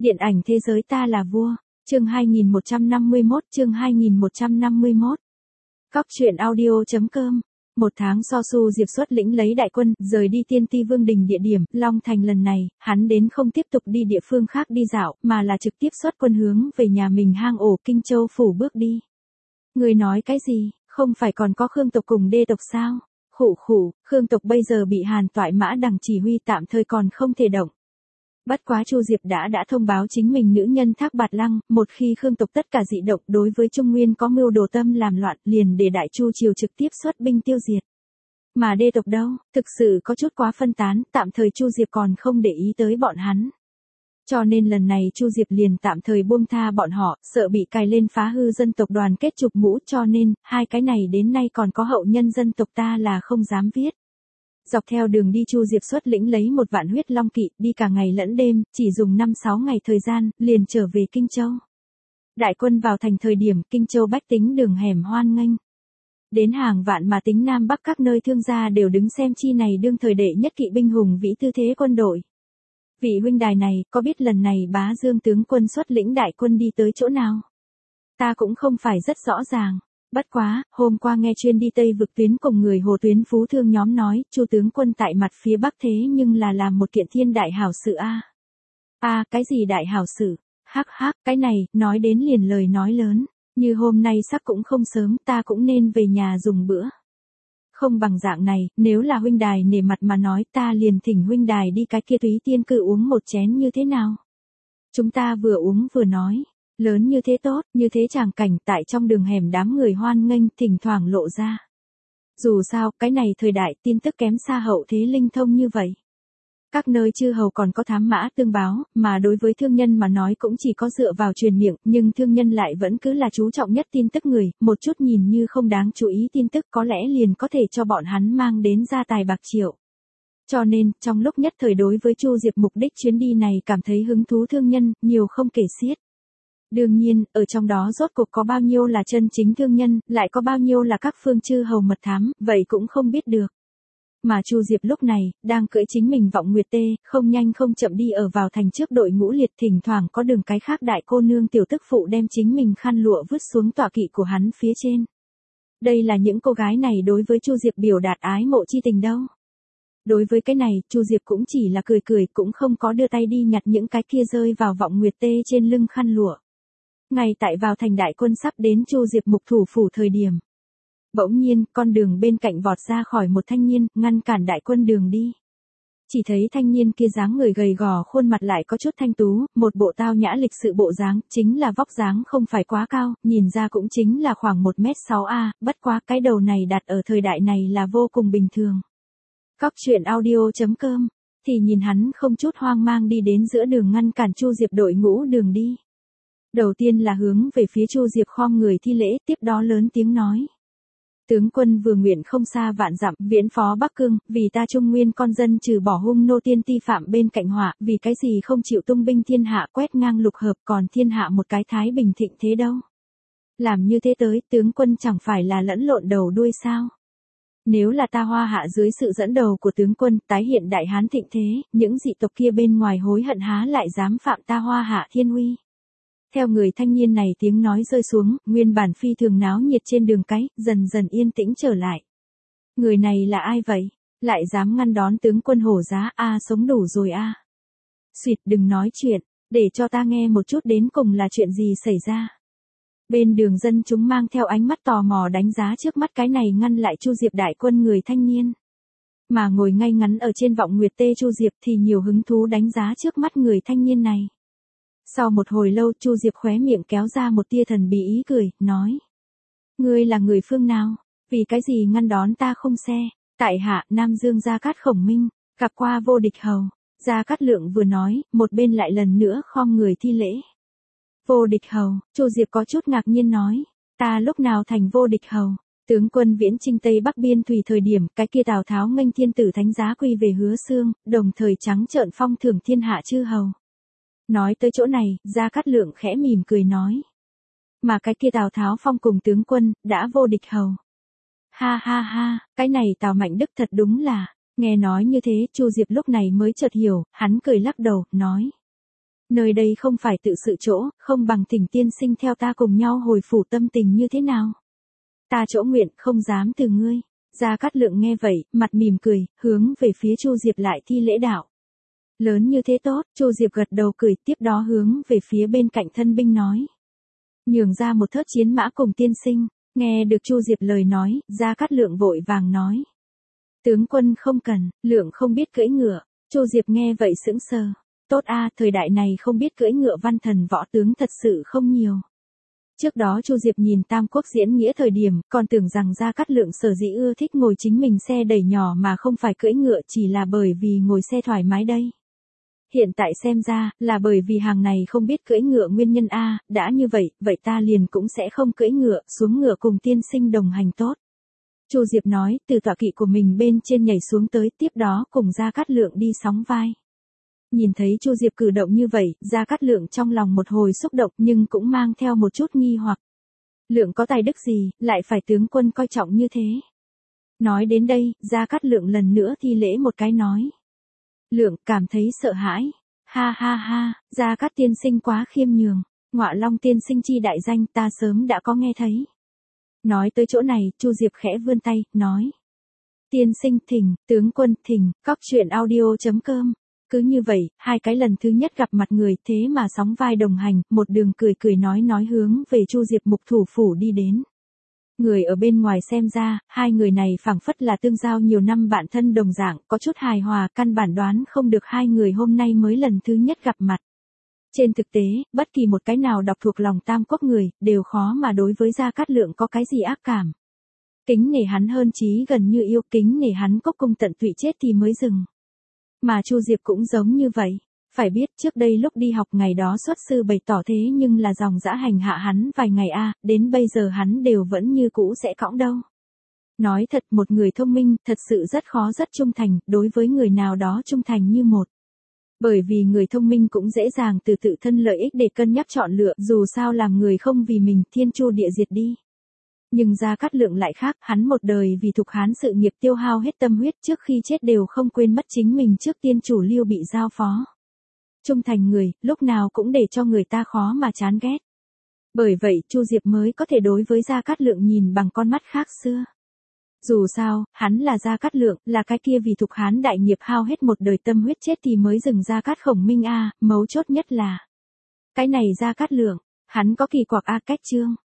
Điện ảnh thế giới ta là vua. Chương 2151, chương 2151. Cóc truyện audio.com. Một tháng sau Su Diệp xuất lĩnh lấy đại quân, rời đi Tiên Ti Vương đình địa điểm, Long Thành lần này, hắn đến không tiếp tục đi địa phương khác đi dạo, mà là trực tiếp xuất quân hướng về nhà mình hang ổ Kinh Châu phủ bước đi. Người nói cái gì, không phải còn có Khương tộc cùng Đê tộc sao? Khụ, Khương tộc bây giờ bị Hàn Toại Mã Đằng chỉ huy tạm thời còn không thể động. Bất quá Chu Diệp đã thông báo chính mình nữ nhân Thác Bạt Lăng, một khi Khương tộc tất cả dị động đối với Trung Nguyên có mưu đồ tâm làm loạn, liền để Đại Chu triều trực tiếp xuất binh tiêu diệt. Mà Đê tộc đâu, thực sự có chút quá phân tán, tạm thời Chu Diệp còn không để ý tới bọn hắn. Cho nên lần này Chu Diệp liền tạm thời buông tha bọn họ, sợ bị cài lên phá hư dân tộc đoàn kết chụp mũ, cho nên, hai cái này đến nay còn có hậu nhân dân tộc ta là không dám viết. Dọc theo đường đi Chu Diệp xuất lĩnh lấy 1 vạn huyết long kỵ, đi cả ngày lẫn đêm, chỉ dùng 5-6 ngày thời gian, liền trở về Kinh Châu. Đại quân vào thành thời điểm, Kinh Châu bách tính đường hẻm hoan nghênh. Đến hàng vạn mà tính Nam Bắc các nơi thương gia đều đứng xem chi này đương thời đệ nhất kỵ binh hùng vĩ tư thế quân đội. Vị huynh đài này, có biết lần này Bá Dương tướng quân xuất lĩnh đại quân đi tới chỗ nào? Ta cũng không phải rất rõ ràng. Bất quá, hôm qua nghe chuyên đi Tây vực tuyến cùng người Hồ tuyến phú thương nhóm nói, Chu tướng quân tại mặt phía Bắc thế nhưng là làm một kiện thiên đại hảo sự a. Cái gì đại hảo sự? Hắc, cái này, nói đến liền lời nói lớn, như hôm nay sắc cũng không sớm, ta cũng nên về nhà dùng bữa. Không bằng dạng này, nếu là huynh đài nể mặt mà nói, ta liền thỉnh huynh đài đi cái kia Túy Tiên cư uống một chén như thế nào? Chúng ta vừa uống vừa nói. Lớn như thế tốt, như thế tràng cảnh tại trong đường hẻm đám người hoan nghênh thỉnh thoảng lộ ra. Dù sao, cái này thời đại tin tức kém xa hậu thế linh thông như vậy. Các nơi chư hầu còn có thám mã tương báo, mà đối với thương nhân mà nói cũng chỉ có dựa vào truyền miệng, nhưng thương nhân lại vẫn cứ là chú trọng nhất tin tức người, một chút nhìn như không đáng chú ý tin tức có lẽ liền có thể cho bọn hắn mang đến gia tài bạc triệu. Cho nên, trong lúc nhất thời đối với Chu Diệp mục đích chuyến đi này cảm thấy hứng thú thương nhân, nhiều không kể xiết. Đương nhiên, ở trong đó rốt cuộc có bao nhiêu là chân chính thương nhân, lại có bao nhiêu là các phương chư hầu mật thám, vậy cũng không biết được. Mà Chu Diệp lúc này, đang cưỡi chính mình vọng nguyệt tê, không nhanh không chậm đi ở vào thành trước đội ngũ liệt, thỉnh thoảng có đường cái khác đại cô nương tiểu tức phụ đem chính mình khăn lụa vứt xuống tọa kỵ của hắn phía trên. Đây là những cô gái này đối với Chu Diệp biểu đạt ái mộ chi tình đâu. Đối với cái này, Chu Diệp cũng chỉ là cười, cũng không có đưa tay đi nhặt những cái kia rơi vào vọng nguyệt tê trên lưng khăn lụa. Ngay tại vào thành đại quân sắp đến Chu Diệp mục thủ phủ thời điểm. Bỗng nhiên, con đường bên cạnh vọt ra khỏi một thanh niên, ngăn cản đại quân đường đi. Chỉ thấy thanh niên kia dáng người gầy gò, khuôn mặt lại có chút thanh tú, một bộ tao nhã lịch sự bộ dáng, chính là vóc dáng không phải quá cao, nhìn ra cũng chính là khoảng 1m6A, bất quá cái đầu này đặt ở thời đại này là vô cùng bình thường. Cóc truyện audio.com, thì nhìn hắn không chút hoang mang đi đến giữa đường ngăn cản Chu Diệp đội ngũ đường đi. Đầu tiên là hướng về phía Chu Diệp khom người thi lễ, tiếp đó lớn tiếng nói. Tướng quân vừa nguyện không xa vạn dặm, viễn phó Bắc Cương, vì ta Trung Nguyên con dân trừ bỏ hung nô tiên ti phạm bên cạnh họa, vì cái gì không chịu tung binh thiên hạ quét ngang lục hợp, còn thiên hạ một cái thái bình thịnh thế đâu. Làm như thế tới, tướng quân chẳng phải là lẫn lộn đầu đuôi sao. Nếu là ta Hoa Hạ dưới sự dẫn đầu của tướng quân tái hiện đại hán thịnh thế, những dị tộc kia bên ngoài hối hận há lại dám phạm ta Hoa Hạ thiên uy. Theo người thanh niên này tiếng nói rơi xuống, nguyên bản phi thường náo nhiệt trên đường cái, dần dần yên tĩnh trở lại. Người này là ai vậy? Lại dám ngăn đón tướng quân Hổ Giá, sống đủ rồi a. Xuyệt, đừng nói chuyện, để cho ta nghe một chút đến cùng là chuyện gì xảy ra. Bên đường dân chúng mang theo ánh mắt tò mò đánh giá trước mắt cái này ngăn lại Chu Diệp đại quân người thanh niên. Mà ngồi ngay ngắn ở trên vọng nguyệt tê Chu Diệp thì nhiều hứng thú đánh giá trước mắt người thanh niên này. Sau một hồi lâu Chu Diệp khóe miệng kéo ra một tia thần bí ý cười, nói. Ngươi là người phương nào? Vì cái gì ngăn đón ta không xe? Tại hạ, Nam Dương Gia Cát Khổng Minh, gặp qua vô địch hầu. Gia Cát Lượng vừa nói, một bên lại lần nữa khom người thi lễ. Vô địch hầu, Chu Diệp có chút ngạc nhiên nói. Ta lúc nào thành vô địch hầu? Tướng quân viễn chinh Tây Bắc biên thủy thời điểm, cái kia Tào Tháo nghênh thiên tử thánh giá quy về Hứa Xương, đồng thời trắng trợn phong thưởng thiên hạ chư hầu. Nói tới chỗ này, Gia Cát Lượng khẽ mỉm cười nói. Mà cái kia Tào Tháo phong cùng tướng quân, đã vô địch hầu. Ha, cái này Tào Mạnh Đức thật đúng là, nghe nói như thế, Chu Diệp lúc này mới chợt hiểu, hắn cười lắc đầu, nói. Nơi đây không phải tự sự chỗ, không bằng thỉnh tiên sinh theo ta cùng nhau hồi phủ tâm tình như thế nào. Ta chỗ nguyện không dám từ ngươi. Gia Cát Lượng nghe vậy, mặt mỉm cười, hướng về phía Chu Diệp lại thi lễ đạo. Lớn như thế tốt, Chu Diệp gật đầu cười, tiếp đó hướng về phía bên cạnh thân binh nói. Nhường ra một thớt chiến mã cùng tiên sinh. Nghe được Chu Diệp lời nói, Gia Cát Lượng vội vàng nói. Tướng quân không cần, Lượng không biết cưỡi ngựa. Chu Diệp nghe vậy sững sờ. Tốt a, thời đại này không biết cưỡi ngựa văn thần võ tướng thật sự không nhiều. Trước đó Chu Diệp nhìn Tam Quốc diễn nghĩa thời điểm, còn tưởng rằng Gia Cát Lượng sở dĩ ưa thích ngồi chính mình xe đẩy nhỏ mà không phải cưỡi ngựa chỉ là bởi vì ngồi xe thoải mái đây. Hiện tại xem ra, là bởi vì hàng này không biết cưỡi ngựa nguyên nhân a, đã như vậy, vậy ta liền cũng sẽ không cưỡi ngựa, xuống ngựa cùng tiên sinh đồng hành tốt. Chu Diệp nói, từ tọa kỵ của mình bên trên nhảy xuống tới, tiếp đó cùng Gia Cát Lượng đi sóng vai. Nhìn thấy Chu Diệp cử động như vậy, Gia Cát Lượng trong lòng một hồi xúc động nhưng cũng mang theo một chút nghi hoặc. Lượng có tài đức gì, lại phải tướng quân coi trọng như thế. Nói đến đây, Gia Cát Lượng lần nữa thi lễ một cái nói. Lượng cảm thấy sợ hãi. Ha ha ha, Gia Cát tiên sinh quá khiêm nhường. Ngọa Long tiên sinh chi đại danh ta sớm đã có nghe thấy. Nói tới chỗ này, Chu Diệp khẽ vươn tay, nói. Tiên sinh thỉnh, tướng quân thỉnh, coctruyện.audio.com. Cứ như vậy, hai cái lần thứ nhất gặp mặt người thế mà sóng vai đồng hành, một đường cười cười nói hướng về Chu Diệp mục thủ phủ đi đến. Người ở bên ngoài xem ra, hai người này phảng phất là tương giao nhiều năm bạn thân đồng dạng, có chút hài hòa, căn bản đoán không được hai người hôm nay mới lần thứ nhất gặp mặt. Trên thực tế, bất kỳ một cái nào đọc thuộc lòng Tam Quốc người, đều khó mà đối với Gia Cát Lượng có cái gì ác cảm. Kính nể hắn hơn chí gần như yêu, kính nể hắn cốc cung tận tụy chết thì mới dừng. Mà Chu Diệp cũng giống như vậy. Phải biết trước đây lúc đi học ngày đó xuất sư bày tỏ thế nhưng là dòng dã hành hạ hắn vài ngày đến bây giờ hắn đều vẫn như cũ sẽ cõng đâu. Nói thật một người thông minh thật sự rất khó rất trung thành, đối với người nào đó trung thành như một. Bởi vì người thông minh cũng dễ dàng từ tự thân lợi ích để cân nhắc chọn lựa, dù sao làm người không vì mình thiên chu địa diệt đi. Nhưng Gia Cát Lượng lại khác, hắn một đời vì Thục Hán sự nghiệp tiêu hao hết tâm huyết trước khi chết đều không quên mất chính mình trước tiên chủ Lưu bị giao phó. Trung thành người, lúc nào cũng để cho người ta khó mà chán ghét. Bởi vậy Chu Diệp mới có thể đối với Gia Cát Lượng nhìn bằng con mắt khác xưa. Dù sao, hắn là Gia Cát Lượng, là cái kia vì Thục Hán đại nghiệp hao hết một đời tâm huyết chết thì mới dừng Gia Cát Khổng Minh mấu chốt nhất là. Cái này Gia Cát Lượng, hắn có kỳ quặc cách chương.